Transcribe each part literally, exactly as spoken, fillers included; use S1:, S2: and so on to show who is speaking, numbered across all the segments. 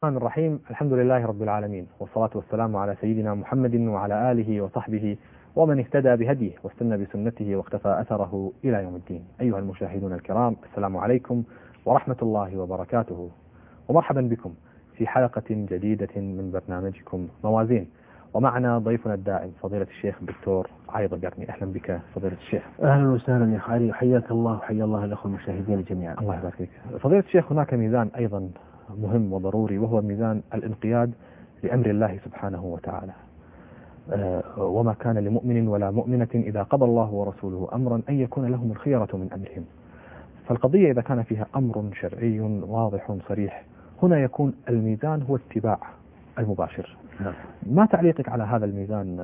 S1: الرحمن الرحيم. الحمد لله رب العالمين، والصلاة والسلام على سيدنا محمد وعلى آله وصحبه ومن اهتدى بهديه واستنى بسنته واقتفى أثره إلى يوم الدين. أيها المشاهدون الكرام، السلام عليكم ورحمة الله وبركاته، ومرحبا بكم في حلقة جديدة من برنامجكم موازين. ومعنا ضيفنا الدائم فضيلة الشيخ الدكتور عايض قرني. أهلا بك فضيلة الشيخ.
S2: أهلا وسهلا يا خالي، حياك الله وحيا الله الأخوة المشاهدين جميعا.
S1: الله يبارك فيك فضيلة الشيخ. هناك ميزان أيضا مهم وضروري، وهو ميزان الانقياد لأمر الله سبحانه وتعالى. أه وما كان لمؤمن ولا مؤمنة إذا قضى الله ورسوله أمرا أن يكون لهم الخيرة من أمرهم. فالقضية إذا كان فيها أمر شرعي واضح صريح، هنا يكون الميزان هو اتباع المباشر.
S2: نعم.
S1: ما تعليقك على هذا الميزان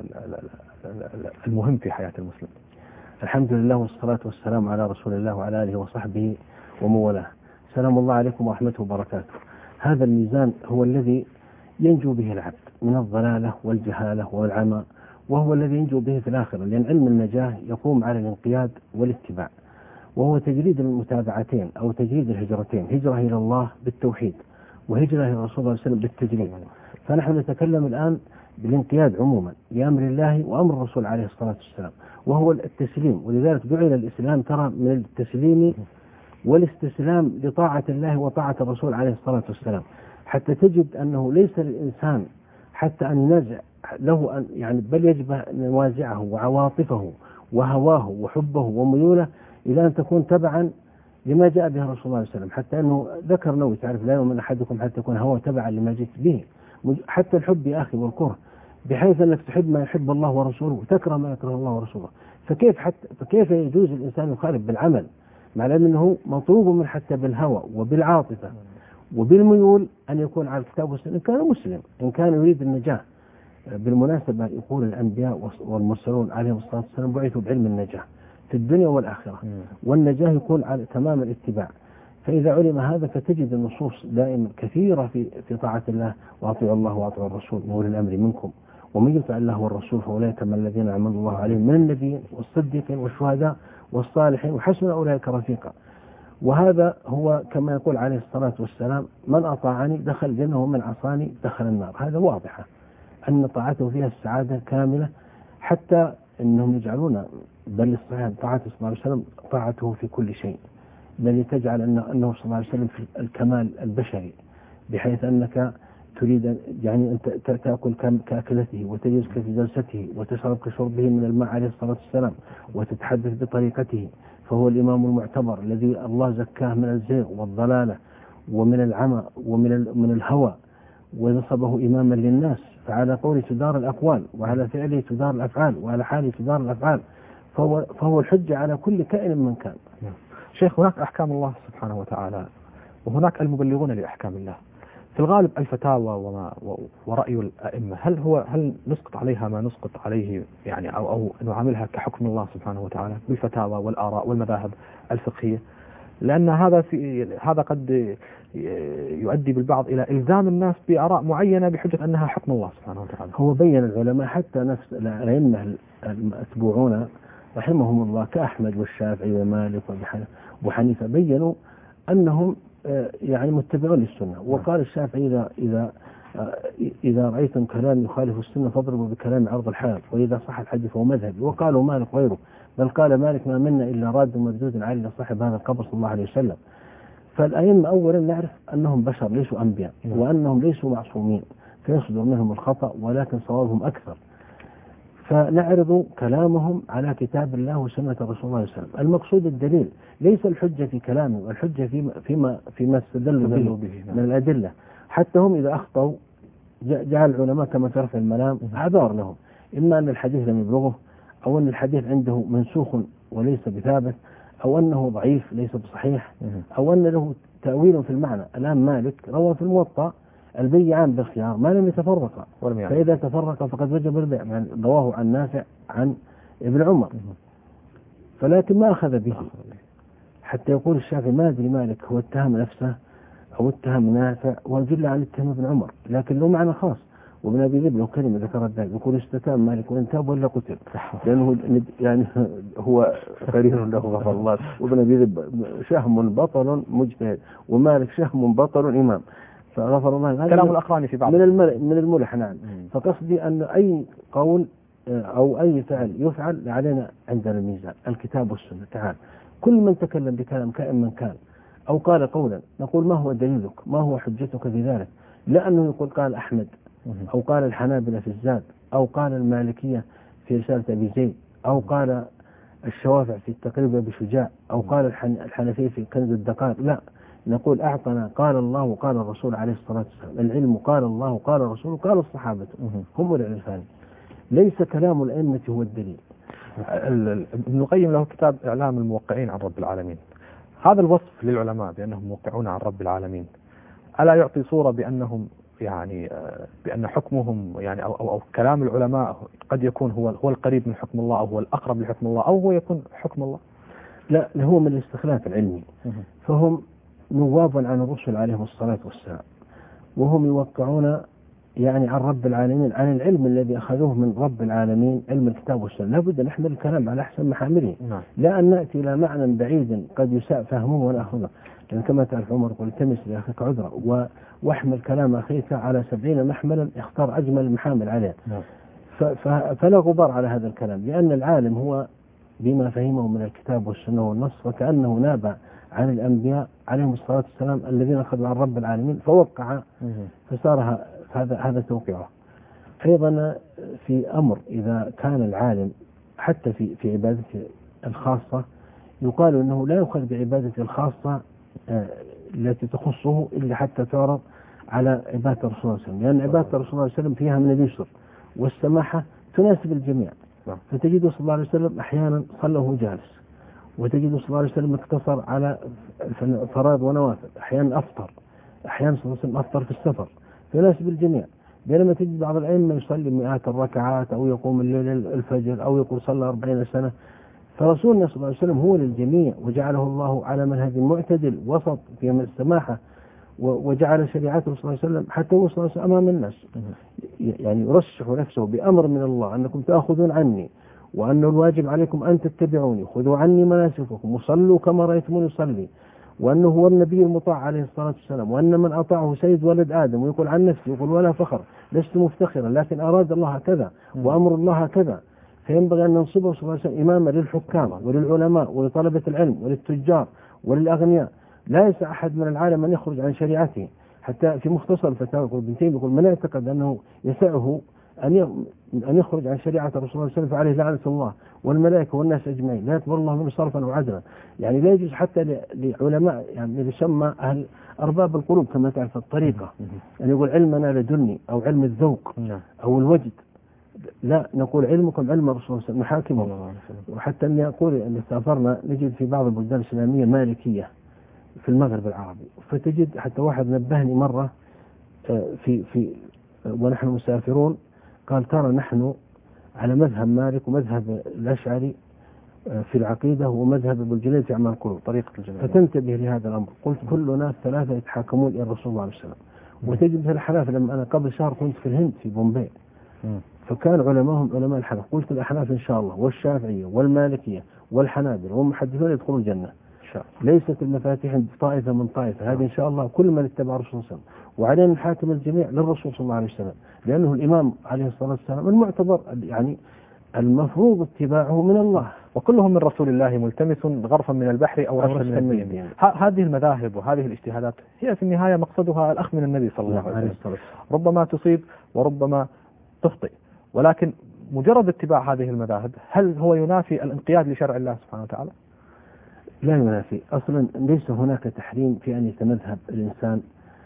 S1: المهم في حياة المسلم؟
S2: الحمد لله والصلاة والسلام على رسول الله وعلى آله وصحبه وموالاه. سلام الله عليكم ورحمته وبركاته. هذا الميزان هو الذي ينجو به العبد من الضلالة والجهالة والعمى، وهو الذي ينجو به في الآخرة، لأن علم النجاة يقوم على الانقياد والاتباع، وهو تجريد المتابعتين أو تجريد الهجرتين، هجرة إلى الله بالتوحيد وهجرة إلى الرسول صلى الله عليه وسلم بالتجريد. فنحن نتكلم الآن بالانقياد عموما لأمر الله وأمر الرسول عليه الصلاة والسلام، وهو التسليم. ولذلك جعل الإسلام ترى من التسليم والاستسلام لطاعة الله وطاعة الرسول عليه الصلاة والسلام، حتى تجد أنه ليس للإنسان حتى أن ينازع له أن يعني بل يجب أن يوازعه وعواطفه وهواه وحبه وميوله إلى أن تكون تبعا لما جاء به الرسول صلى الله عليه وسلم. حتى أنه ذكر نووي تعرف لا يؤمن أحدكم حتى يكون هواه تبعا لما جئت به، حتى الحب يا أخي والكره، بحيث أنك تحب ما يحب الله ورسوله وتكره ما يكره الله ورسوله. فكيف حتى فكيف يجوز الإنسان يخالف بالعمل، مع أنه مطلوب من حتى بالهوى وبالعاطفة وبالميول أن يكون على الكتاب والسنة إن كان مسلم، إن كان يريد النجاة. بالمناسبة يقول الأنبياء والمرسلون عليهم الصلاة والسلام بعثوا بعلم النجاة في الدنيا والآخرة، والنجاة يكون على تمام الاتباع. فإذا علم هذا فتجد النصوص دائما كثيرة في في طاعة الله، وأطيعوا الله وأطيعوا الرسول وأولي الأمر منكم ومن يطع الله والرسول فأولئك من الذين أنعم الله عليهم من النبيين والصديقين والشهداء والصالحين وحسن أولئك رفيقا. وهذا هو كما يقول عليه الصلاة والسلام: من أطاعني دخل الجنة ومن عصاني دخل النار. هذا واضحة أن طاعته فيها السعادة كاملة، حتى أنهم يجعلون بل الصحيح طاعة صلى الله عليه وسلم طاعته في كل شيء، بل تجعل أنه, أنه صلى الله عليه وسلم في الكمال البشري، بحيث أنك تريد يعني أن تأكل كأكلته وتجلس في جلسته وتشرب كشربه من الماء عليه الصلاة والسلام وتتحدث بطريقته، فهو الإمام المعتبر الذي الله زكاه من الزيغ والضلالة ومن العمى ومن من الهوى، ونصبه إماما للناس. فعلى قوله تدار الأقوال، وعلى فعله تدار الأفعال، وعلى حاله تدار الأفعال، فهو, فهو الحجة على كل كائن من كان.
S1: شيخ، هناك أحكام الله سبحانه وتعالى، وهناك المبلغون لأحكام الله. في الغالب الفتاوى وما ورأي الأئمة، هل هو هل نسقط عليها ما نسقط عليه يعني أو أو نعاملها كحكم الله سبحانه وتعالى بالفتاوى والآراء والمذاهب الفقهية؟ لأن هذا في هذا قد يؤدي بالبعض إلى إلزام الناس بآراء معينة بحجة أنها حكم الله سبحانه وتعالى.
S2: هو بين العلماء حتى نفس الأئمة المتبوعون رحمهم الله كأحمد والشافعي ومالك وأبو حنيفة بينوا أنهم يعني متبعون للسنة. وقال الشافعي: إذا إذا إذا رأيتم كلام يخالف السنة فاضربوا بكلام عرض الحائط، وإذا صح الحديث فهو مذهبي. وقالوا مالك غيره، بل قال مالك: ما منا إلا راد مردود على صاحب هذا القبر صلى الله عليه وسلم. فالأئمة أولا نعرف أنهم بشر ليسوا أنبياء، وأنهم ليسوا معصومين فيصدر منهم الخطأ، ولكن صوابهم أكثر. فنعرض كلامهم على كتاب الله وسنة الرسول صلى الله عليه وسلم. المقصود الدليل، ليس الحجة في كلامه، والحجة فيما فيما فيما استدلوا به من الأدلة. حتى هم إذا أخطأوا جعل العلماء كما تعرف الملام أعذار لهم، إما أن الحديث لم يبلغه، أو أن الحديث عنده منسوخ وليس بثابت، أو أنه ضعيف ليس بصحيح، أو أن له تأويل في المعنى. الآن مالك روى في الموطأ: البيعان بالخيار ما لم يتفرقا، فإذا تفرقا فقد وجب البيع، يعني رواه عن نافع عن ابن عمر، فلكن ما أخذ به. حتى يقول الشافعي: ما أدري مالك هو اتهم نفسه أو اتهم نافع، وجل عن اتهم ابن عمر، لكن له معنى خاص. وابن أبي ذئب له كلمة ذكرت ذلك، يقول: استتاب مالك وإن تاب ولا قتل، لأنه يعني هو قرين له غفر الله. وابن أبي ذئب شهم بطل مجتهد، ومالك شهم بطل إمام. فغفر الله.
S1: كلام الأقراني في بعض
S2: من المل من الملح. نعم. فقصدي أن أي قول أو أي فعل يفعل علينا عندنا الميزان الكتاب والسنة. تعال كل من تكلم بكلام كائن من كان أو قال قولا نقول ما هو دليلك، ما هو حجتك في ذلك؟ لأنه يقول قال أحمد أو قال الحنابلة في الزاد أو قال المالكية في رسالة أبي زيد أو قال الشوافع في التقريب بشجاع أو قال الحنفية في كنز الدقائق. لا، نقول أعطنا قال الله وقال الرسول عليه الصلاة والسلام. العلم قال الله وقال الرسول وقال الصحابة هم العرفان، ليس كلام الأئمة هو الدليل.
S1: ابن القيم له كتاب إعلام الموقعين عن رب العالمين. هذا الوصف للعلماء بأنهم موقعون عن رب العالمين ألا يعطي صورة بأنهم يعني بأن حكمهم يعني أو, أو, أو كلام العلماء قد يكون هو هو القريب من حكم الله أو هو الأقرب لحكم الله أو هو يكون حكم الله؟
S2: لا، هو من الاستخلاف العلمي. فهم نواب عن الرسل عليهم الصلاة والسلام، وهم يوقعون يعني عن رب العالمين، عن العلم الذي أخذوه من رب العالمين، علم الكتاب والسنة. لابد أن نحمل الكلام على أحسن محامله، لا أن نأتي إلى معنى بعيد قد يساء فهمه ونأخذه. لأن كما تعرف عمر يقول التمس لأخيك عذرا واحمل كلام أخيك على سبعين محملا اختار أجمل المحامل عليه. فلا غبار على هذا الكلام، لأن العالم هو بما فهمه من الكتاب والسنة والنص، وكأنه نابع عن الأنبياء عليهم الصلاة والسلام الذين أخذوا عن رب العالمين فوقع فصار هذا هذا توقيعه. أيضا في أمر إذا كان العالم حتى في في عبادته الخاصة يقال أنه لا يؤخذ بعبادته الخاصة التي تخصه إلا حتى تعرض على عبادة الرسول صلى الله عليه وسلم، لأن عبادة الرسول صلى الله عليه وسلم فيها من اليسر والسماحة تناسب الجميع. فتجد صلى الله عليه وسلم أحيانا صلى وهو جالس، وتجد صلى الله عليه وسلم اقتصر على فرائض ونوافل، أحيانا أفطر، أحيانا صلى الله عليه وسلم أفطر في السفر، فيناسب الجميع. بينما تجد بعض الأئمة يصلي مئات الركعات أو يقوم الليل الفجر أو يقول صلى أربعين سنة. فرسولنا صلى الله عليه وسلم هو للجميع، وجعله الله على منهج معتدل وسط في السماحة، وجعل شريعته صلى الله عليه وسلم حتى هو صلى الله عليه وسلم أمام الناس يعني يرشح نفسه بأمر من الله أنكم تأخذون عني، وأن الواجب عليكم أن تتبعوني، خذوا عني مناسككم وصلوا كما رأيتموني يصلي، وأنه هو النبي المطاع عليه الصلاة والسلام، وأن من أطاعه سيد ولد آدم، ويقول عن نفسه يقول ولا فخر لست مفتخرا لكن أراد الله كذا وأمر الله كذا. فينبغي أن ننصبه صلى الله عليه وسلم إماما للحكام وللعلماء ولطلبة العلم وللتجار وللأغنياء. لا يسع أحد من العالم أن يخرج عن شريعته. حتى في مختصر الفتاوى يقول ابن تيمية يقول من اعتقد أنه يسعه أن أن يخرج عن شريعة الرسول صلى الله عليه وسلم فعليه لعنة الله والملائكة والناس أجمعين، لا يقبل الله منه صرفا وعدلا. يعني لا يجوز حتى لعلماء يعني يسمى أهل أرباب القلوب كما تعرف الطريقة أن يعني يقول علمنا لدني أو علم الذوق أو الوجد، لا نقول علمكم علم الرسول صلى الله عليه وسلم نحاكمه. وحتى أني أقول أن سافرنا نجد في بعض البلدان الإسلامية مالكية في المغرب العربي، فتجد حتى واحد نبهني مرة في في ونحن مسافرون قال ترى نحن على مذهب مالك ومذهب الأشعري في العقيدة ومذهب ابن الجليل في أعمال القلوب طريقة الجليل، فتنتبه لهذا الأمر. قلت كلنا الثلاثة يتحاكمون إلى الرسول صلى الله عليه وسلم. وتجد في الحناف لما أنا قبل شهر كنت في الهند في بومبي، فكان علماءهم علماء الحناف، قلت الأحناف إن شاء الله والشافعية والمالكية والحنابلة والمحدثون يدخلون الجنة. ليست المفاتيح طائفة من طائفة، هذه إن شاء الله كل من اتبع الرسول صلى الله عليه وسلم. وعلينا نحاكم الجميع للرسول صلى الله عليه وسلم، لأنه الإمام عليه الصلاة والسلام المعتبر يعني المفروض اتباعه من الله،
S1: وكلهم من رسول الله ملتمس غرفا من البحر أو رشا من اليمين. هذه المذاهب وهذه الاجتهادات هي في النهاية مقصدها الأخذ من النبي صلى الله عليه وسلم، ربما تصيب وربما تخطئ، ولكن مجرد اتباع هذه المذاهب هل هو ينافي الانقياد لشرع الله سبحانه وتعالى؟
S2: لا ينافي. أصلا ليس هناك تحريم في أن يتمذهب الإنسان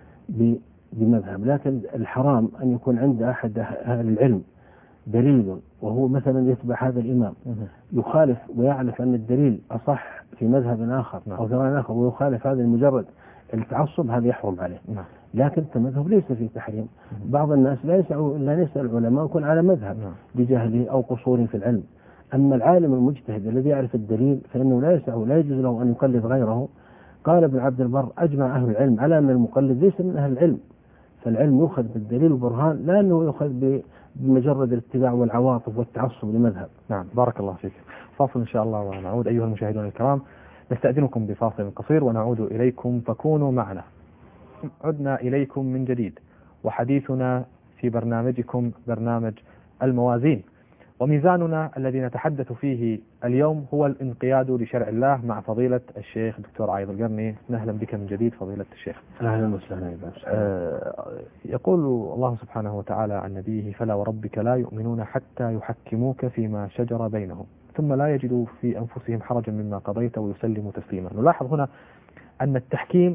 S2: بمذهب، لكن الحرام أن يكون عند أحد أهل العلم دليل وهو مثلا يتبع هذا الإمام يخالف ويعرف أن الدليل أصح في مذهب آخر أو ثمان آخر ويخالف هذا المجرد التعصب، هذا يحرم عليه. لكن التمذهب ليس فيه تحريم. بعض الناس لا يسأل لا يسأل العلماء يكون على مذهب لجهله أو قصور في العلم. أما العالم المجتهد الذي يعرف الدليل فإنه لا يسعه لا يجوز له أن يقلد غيره. قال ابن عبد البر أجمع أهل العلم على أن المقلد ليس من أهل العلم، فالعلم يؤخذ بالدليل والبرهان لا أنه يؤخذ بمجرد الاتباع والعواطف والتعصب لمذهب.
S1: نعم بارك الله فيك. فاصل إن شاء الله ونعود أيها المشاهدون الكرام، نستأذنكم بفاصل قصير ونعود إليكم فكونوا معنا. الكرام، عدنا إليكم من جديد، وحديثنا في برنامجكم برنامج الموازين، وميزاننا الذي نتحدث فيه اليوم هو الانقياد لشرع الله مع فضيلة الشيخ دكتور عايض القرني. أهلا بك من جديد فضيلة الشيخ.
S2: أهلا وسهلا.
S1: آه يقول الله سبحانه وتعالى عن نبيه: فلا وربك لا يؤمنون حتى يحكموك فيما شجر بينهم ثم لا يجدوا في أنفسهم حرجا مما قضيت ويسلموا تسليما. نلاحظ هنا أن التحكيم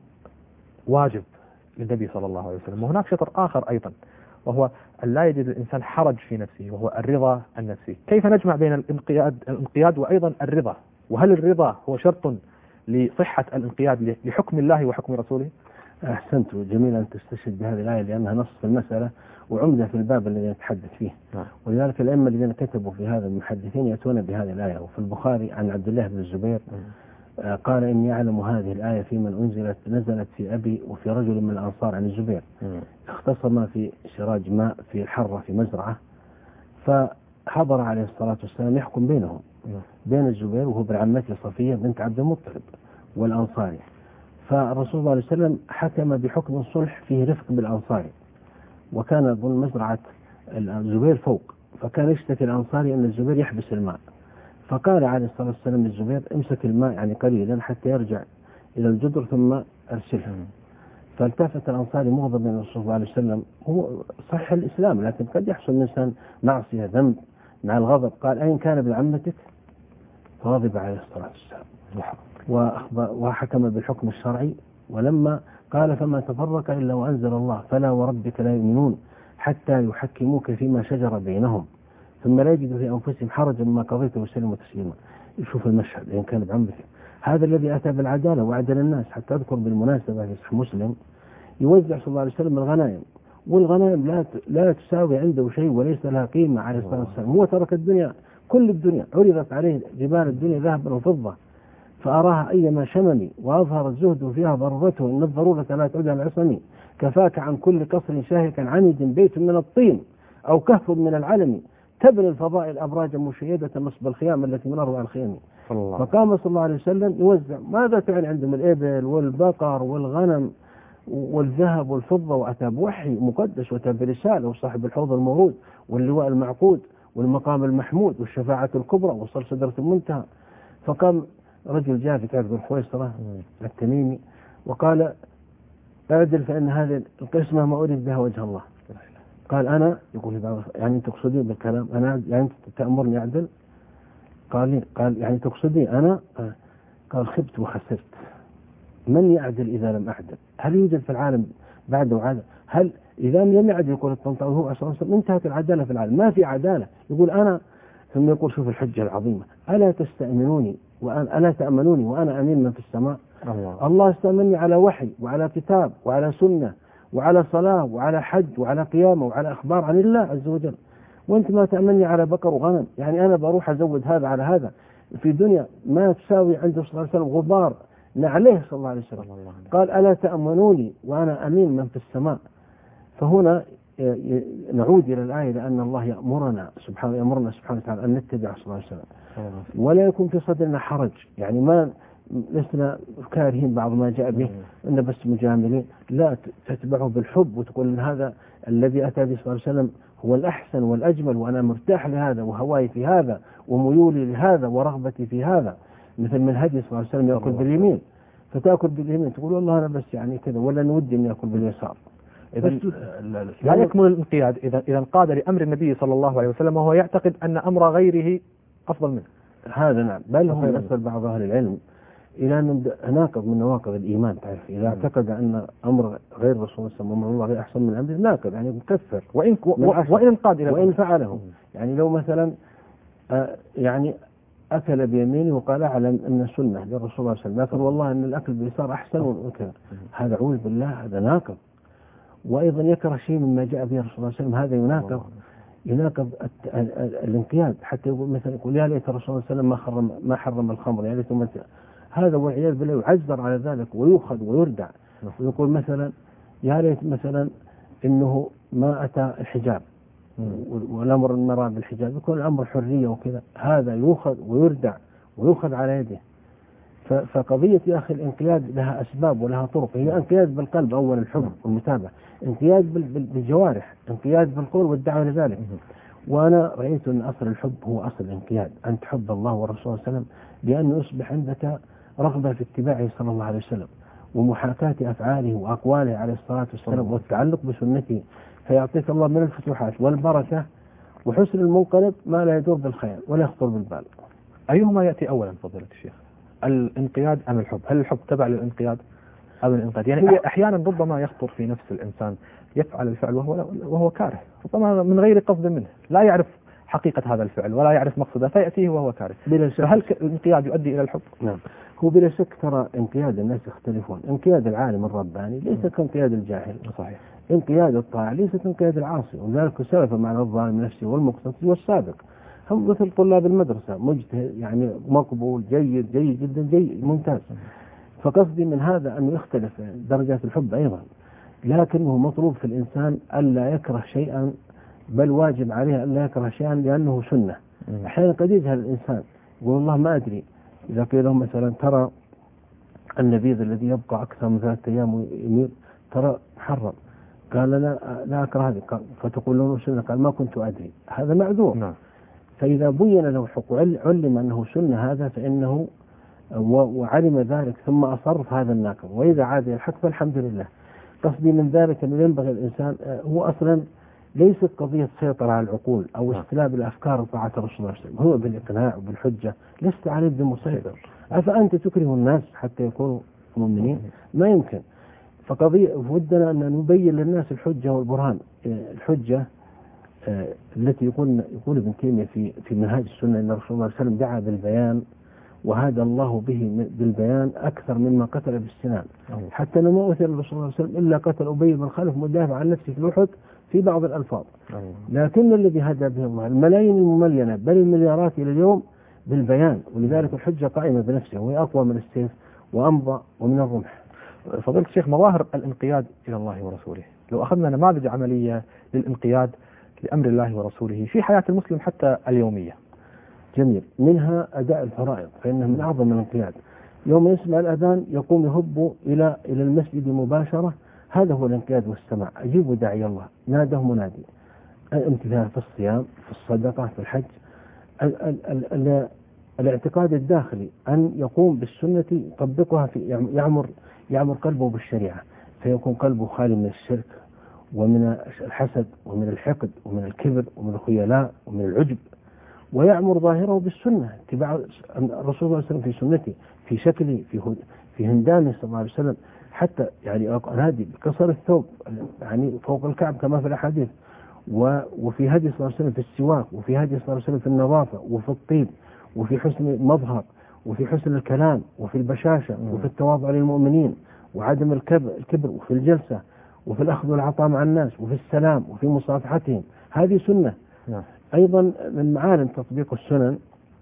S1: واجب للنبي صلى الله عليه وسلم، وهناك شطر آخر أيضا وهو أن لا يجد الإنسان حرج في نفسه، وهو الرضا النفسي. كيف نجمع بين الانقياد, الانقياد وأيضا الرضا؟ وهل الرضا هو شرط لصحة الانقياد لحكم الله وحكم رسوله؟
S2: أحسنت، جميل أن تستشهد بهذه الآية لأنها نص في المسألة وعمدة في الباب الذي نتحدث فيه. نعم. ولذلك الأئمة الذين كتبوا في هذا المحدثين يأتون بهذه الآية. وفي البخاري عن عبد الله بن الزبير نعم. قال: إني أعلم هذه الآية في من أنزلت نزلت في أبي وفي رجل من الأنصار عن الزبير. نعم. اختصما في سراج ماء في الحرة في مزرعة، فحضر عليه الصلاة والسلام يحكم بينهم نعم. بين الزبير وهو بعمته صفية بنت عبد المطلب والأنصاري. فالرسول صلى الله عليه وسلم حكم بحكم الصلح فيه رفق بالأنصاري، وكان أظن مزرعة الزبير فوق، فكان يشتكي الأنصاري أن الزبير يحبس الماء، فقال عليه الصلاة والسلام للزبير: امسك الماء يعني قليلا حتى يرجع إلى الجدر ثم أرسله. فالتفت الأنصاري مغضب من الرسول صلى الله عليه وسلم. هو صح الإسلام، لكن قد يحصل الإنسان معصية ذنب مع الغضب. قال: أين كان ابن عمتك؟ فغضب عليه الصلاة والسلام وحكم بالحكم الشرعي. ولما قال: فما تفرق إلا وأنزل الله فلا وربك لا يؤمنون حتى يحكموك فيما شجر بينهم ثم لا يجدوا في أنفسهم حرجا مما قضيت وسلموا تسليما. يشوف المشهد إن كان بعمرك. هذا الذي أتى بالعدالة وعدل الناس. حتى أذكر بالمناسبة في صحيح مسلم يوزع صلى الله عليه وسلم الغنائم، والغنائم لا لا تساوي عنده شيء وليس لها قيمة عليه الصلاة والسلام. هو ترك الدنيا، كل الدنيا عرضت عليه جبال الدنيا ذهبا وفضة فأراها أيما شمني وأظهر الزهد فيها ضرورته إن الضرورة لا تعود على العصم كفاك عن كل قصر شاهك عنيد بيت من الطين أو كهف من العلم تبني الفضائل أبراجا مشيدة نصب الخيام التي من أروع الخيام. فقام صلى الله عليه وسلم يوزع. ماذا تعني عندهم؟ الإبل والبقر والغنم والذهب والفضة، وأتى بوحي مقدس وأتى برسالة وصاحب الحوض المورود واللواء المعقود والمقام المحمود والشفاعة الكبرى وصل صدرة المنتهى. فقام رجل جاء في كعب بن خويصرة التميمي وقال: اعدل فإن هذه القسمة ما أريد بها وجه الله. قال: أنا يقول يعني تقصدين بالكلام أنا يعني تأمرني أعدل؟ قال قال يعني تقصدين أنا؟ قال: خبت وخسرت، من يعدل إذا لم أعدل؟ هل يوجد في العالم بعد وعدل؟ هل إذا لم يعدل يقول الطنطاوي هو أصلا انتهت العدالة في العالم، ما في عدالة. يقول أنا، ثم يقول شوف الحجة العظيمة: ألا تستأمنوني وأنا ألا تأمنوني وأنا أمين من في السماء؟ الله, الله استأمني على وحي وعلى كتاب وعلى سنة وعلى صلاة وعلى حج وعلى قيامة وعلى أخبار عن الله عز وجل، وأنت ما تأمني على بقر وغنم. يعني أنا بروح أزود هذا على هذا في دنيا ما تساوي عنده صلى الله عليه وسلم غبار نعليه صلى الله عليه وسلم. قال: ألا تأمنوني وأنا أمين من في السماء. فهنا نعود إلى الآية لأن الله يأمرنا سبحانه يأمرنا سبحانه وتعالى أن نتبع صلى الله عليه وسلم ولا يكون في صدرنا حرج. يعني ما لسنا كارهين بعض ما جاء به إن بس مجاملين، لا، تتبعه بالحب وتقول إن هذا الذي أتى به صلى الله عليه وسلم هو الأحسن والأجمل وأنا مرتاح لهذا وهواي في هذا وميولي لهذا ورغبتي في هذا. مثل من هدي صلى الله عليه وسلم يأكل باليمين فتأكل باليمين تقول والله أنا بس يعني كذا ولا نودي أن يأكل باليسار.
S1: إذا لا يكمل الانقياد إذا إذا انقاد لأمر النبي صلى الله عليه وسلم وهو يعتقد أن أمر غيره أفضل منه.
S2: هذا نعم، بل هم يصل بعض أهل العلم إلى أن ناقض من نواقض الإيمان. تعرف إذا اعتقد أن أمر غير رسول الله أمر الله غير أحسن من أمر ناقض، يعني مكفر
S1: وإن وإن انقاد إلى
S2: وإن فعله. يعني لو مثلا يعني أكل بيمينه وقال أعلم أن السنة للرسول صلى الله عليه وسلم لكن والله أن الأكل باليسار أحسن وكذا، هذا عوذ بالله هذا ناقض. وأيضا يكره شيء مما جاء به الرسول صلى الله عليه وسلم، هذا يناقض يناقض الانقياد. حتى يقول مثلا يقول يا ليت الرسول صلى الله عليه وسلم ما حرم ما حرم الخمر، يا ليت مثلا هذا والعياذ بالله يعذر على ذلك ويؤخذ ويردع. ويقول مثلا يا ليت مثلا إنه ما أتى الحجاب والأمر المرأة بالحجاب، يكون الأمر حرية وكذا، هذا يؤخذ ويردع ويؤخذ على يده. فقضية يا أخي الانقياد لها أسباب ولها طرق. هي انقياد بالقلب أول، الحب والمتابعة، انقياد بالجوارح، انقياد بالقول والدعوة لذلك. وأنا رأيت أن أصل الحب هو أصل الانقياد، أن تحب الله ورسوله صلى الله عليه وسلم لأنه يصبح عندك رغبة في اتباعه صلى الله عليه وسلم ومحاكاة أفعاله وأقواله عليه الصلاة والسلام والتعلق بسنته، فيعطيك الله من الفتوحات والبركة وحسن المنقلب ما لا يدور بالخيال ولا يخطر بالبال.
S1: أيهما يأتي أولا فضيلة الشيخ، الانقياد أم الحب؟ هل الحب تبع للانقياد أم الانقياد؟ يعني أحيانا ربما يخطر في نفس الإنسان يفعل الفعل وهو وهو كاره، ربما من غير قصد منه، لا يعرف حقيقة هذا الفعل ولا يعرف مقصده فيأتيه وهو كاره. فهل الانقياد يؤدي إلى الحب؟
S2: نعم، هو بلا شك ترى انقياد الناس يختلفون. انقياد العالم الرباني ليس كانقياد الجاهل.
S1: صحيح. انقياد
S2: الطاعة ليست انقياد العاصي، وذلك سلف معنى الظالم نفسه والمقتصد والسابق. هم مثل طلاب المدرسة، مجتهد يعني مقبول جيد جيد جدا جيد ممتاز. فقصدي من هذا أنه يختلف درجات الحب أيضا، لكنه مطلوب في الإنسان ألا يكره شيئا، بل واجب عليه ألا يكره شيئا لأنه سنة. أحيانا قد يجهل الإنسان يقول والله ما أدري، إذا قيل لهم مثلا ترى النبيذ الذي يبقى أكثر من ثلاثة أيام ويميل ترى محرم، قال لا لا أكره هذه، فتقول له سنة، قال ما كنت أدري، هذا معذور.
S1: نعم.
S2: فإذا بين له حق علم أنه سنة هذا فإنه وعلم ذلك ثم أصرف هذا الناقض، وإذا عاد إلى الحق فالحمد لله. قصدي من ذلك أنه ينبغي الإنسان، هو أصلا ليست قضية سيطرة على العقول أو استلاب الأفكار وطاعة الرسول صلى الله عليه وسلم، هو بالإقناع وبالحجة، لست عليه بمسيطر. أفأنت تكره الناس حتى يكونوا مؤمنين؟ ما يمكن. فقضية ودنا أن نبين للناس الحجة والبرهان. الحجة التي يقول يقول ابن تيمية في في منهاج السنة أن الرسول صلى الله عليه وسلم دعا بالبيان وهدى الله به بالبيان أكثر مما قتل بالسنان، حتى أنه ما أثر الرسول صلى الله عليه وسلم إلا قتل أبي بن خلف مدافع عن نفسه في أحد في بعض الألفاظ. لكن الذي هدى به الله الملايين المملينة بل المليارات إلى اليوم بالبيان، ولذلك الحجة قائمة بنفسها وهي أقوى من السيف وأمضى ومن الرمح.
S1: فضيلة الشيخ، مظاهر الانقياد إلى الله ورسوله، لو أخذنا نماذج عملية للانقياد لأمر الله ورسوله في حياة المسلم حتى اليومية.
S2: جميل. منها أداء الفرائض، فإنه من أعظم الانقياد. يوم يسمع الأذان يقوم يهب إلى إلى المسجد مباشرة، هذا هو الانقياد والسماع. أجيب داعي الله، ناده منادي. الامتثال في الصيام، في الصدقة، في الحج. ال ال ال ال الاعتقاد الداخلي أن يقوم بالسنة يطبقها في يعمر يعمر قلبه بالشريعة، فيكون قلبه خالي من الشرك ومن الحسد ومن الحقد ومن الكبر ومن الخيلاء ومن العجب، ويعمر ظاهره بالسنة، اتباع الرسول صلى الله عليه وسلم في سنته، في شكله، في في هندامه صلى الله عليه وسلم، حتى يعني هذه بقصر الثوب يعني فوق الكعب كما في الأحاديث، وفي هدي صلى الله عليه وسلم في السواك، وفي هدي صلى الله عليه وسلم في النظافة وفي الطيب وفي حسن المظهر وفي حسن الكلام وفي البشاشة وفي التواضع للمؤمنين وعدم الكبر, الكبر وفي الجلسة وفي الأخذ والعطاء مع الناس وفي السلام وفي مصافحتهم. هذه سنة. نعم. أيضا من معالم تطبيق السنن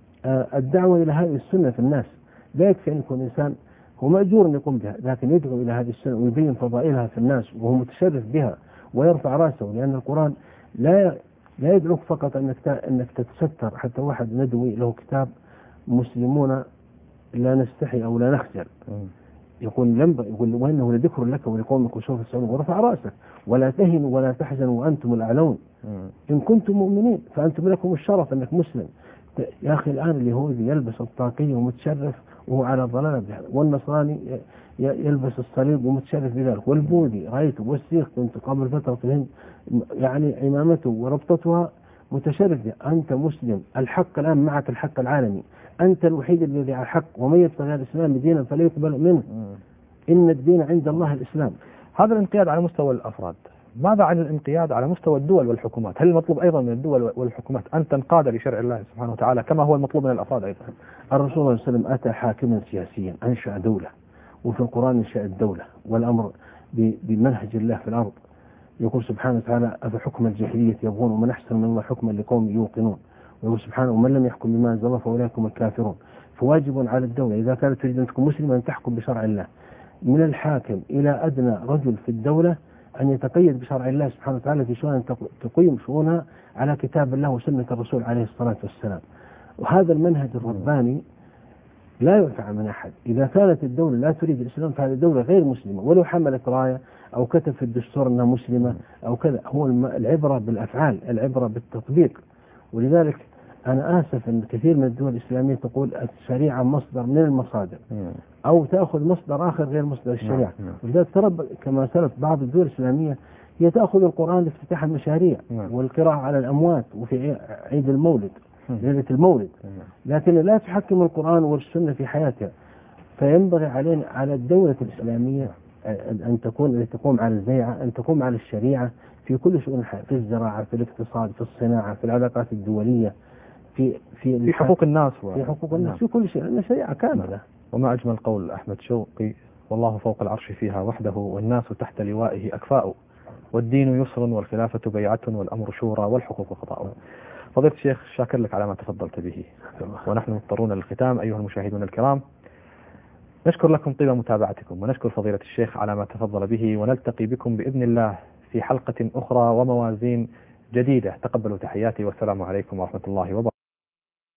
S2: الدعوة إلى هذه السنة في الناس. لا يكفي أن يكون إنسان هو مأجور أن يقوم بها، لكن يدعو إلى هذه السنة ويبين فضائلها في الناس وهو متشرف بها ويرفع رأسه، لأن القرآن لا لا يدعوك فقط أنك أنك تتستر. حتى واحد ندوي له كتاب مسلمون لا نستحي أو لا نخجل، يقول لم يقول وإنه لذكر لك ولقومك وسوف تسألون، ورفع رأسك ولا تهنوا ولا تحزنوا وأنتم الأعلون إن كنتم مؤمنين، فأنتم لكم الشرف أنك مسلم. يا أخي الآن اليهودي يلبس الطاقية ومتشرف وهو على ضلالة، والنصراني يلبس الصليب ومتشرف بذلك، والبوذي رأيته، والسيخ كنت قبل فترة في الهند يعني عمامته وربطتها متشرف. أنت مسلم، الحق الآن معك، الحق العالمي، أنت الوحيد الذي على الحق، ومن يبتغي الإسلام دينا فلا يقبل منه، إن الدين عند الله الإسلام.
S1: هذا الانقياد على مستوى الأفراد. ماذا عن الانقياد على مستوى الدول والحكومات؟ هل المطلوب أيضا من الدول والحكومات أن تنقاد لشرع الله سبحانه وتعالى كما هو المطلوب من الأفراد أيضا؟
S2: الرسول صلى الله عليه وسلم أتى حاكما سياسيا، أنشأ دولة، وفي القرآن انشأ الدولة والأمر بمنهج الله في الأرض. يقول سبحانه وتعالى أفحكم الجاهلية يبغون ومن أحسن من الله حكما لقوم يوقنون، ويقول سبحانه ومن لم يحكم بما أنزل الله فأولئك هم الكافرون. فواجب على الدولة إذا كانت تريد أن تكون مسلمة أن تحكم بشرع الله، من الحاكم إلى أدنى رجل في الدولة أن يتقيد بشرع الله سبحانه وتعالى في شؤون تقيم شؤونها على كتاب الله وسنة الرسول عليه الصلاة والسلام. وهذا المنهج الرباني لا يدفع من أحد. إذا كانت الدولة لا تريد الإسلام فهذه دولة غير مسلمة، ولو حملت راية أو كتب في الدستور أنها مسلمة أو كذا. هو العبرة بالأفعال، العبرة بالتطبيق. ولذلك أنا آسف أن كثير من الدول الإسلامية تقول الشريعة مصدر من المصادر، أو تأخذ مصدر آخر غير مصدر الشريعة. ولذلك ترى كما سلف بعض الدول الإسلامية هي تأخذ القرآن لافتتاح المشاريع والقراءة على الأموات وفي عيد المولد، ليلة المولد، لكن لا تحكم القرآن والسنة في حياتها. فينبغي علينا على الدولة الإسلامية أن تكون أن تقوم على الزيعة، أن تقوم على الشريعة في كل شؤون الحياة، في الزراعة، في الاقتصاد، في الصناعة، في العلاقات الدولية، في في,
S1: في حقوق الناس
S2: و... في حقوق الناس، في كل شيء، لأن شريعة كاملة.
S1: وما أجمل قول أحمد شوقي: والله فوق العرش فيها وحده، والناس تحت لوائه أكفاء، والدين يسر والخلافة بيعة، والأمر شورى والحقوق قضاء. فضيلة الشيخ، شاكر لك على ما تفضلت به، ونحن مضطرون للختام. أيها المشاهدون الكرام، نشكر لكم طيب متابعتكم، ونشكر فضيلة الشيخ على ما تفضل به، ونلتقي بكم بإذن الله في حلقة أخرى وموازين جديدة. تقبلوا تحياتي، والسلام عليكم ورحمة الله وبركاته.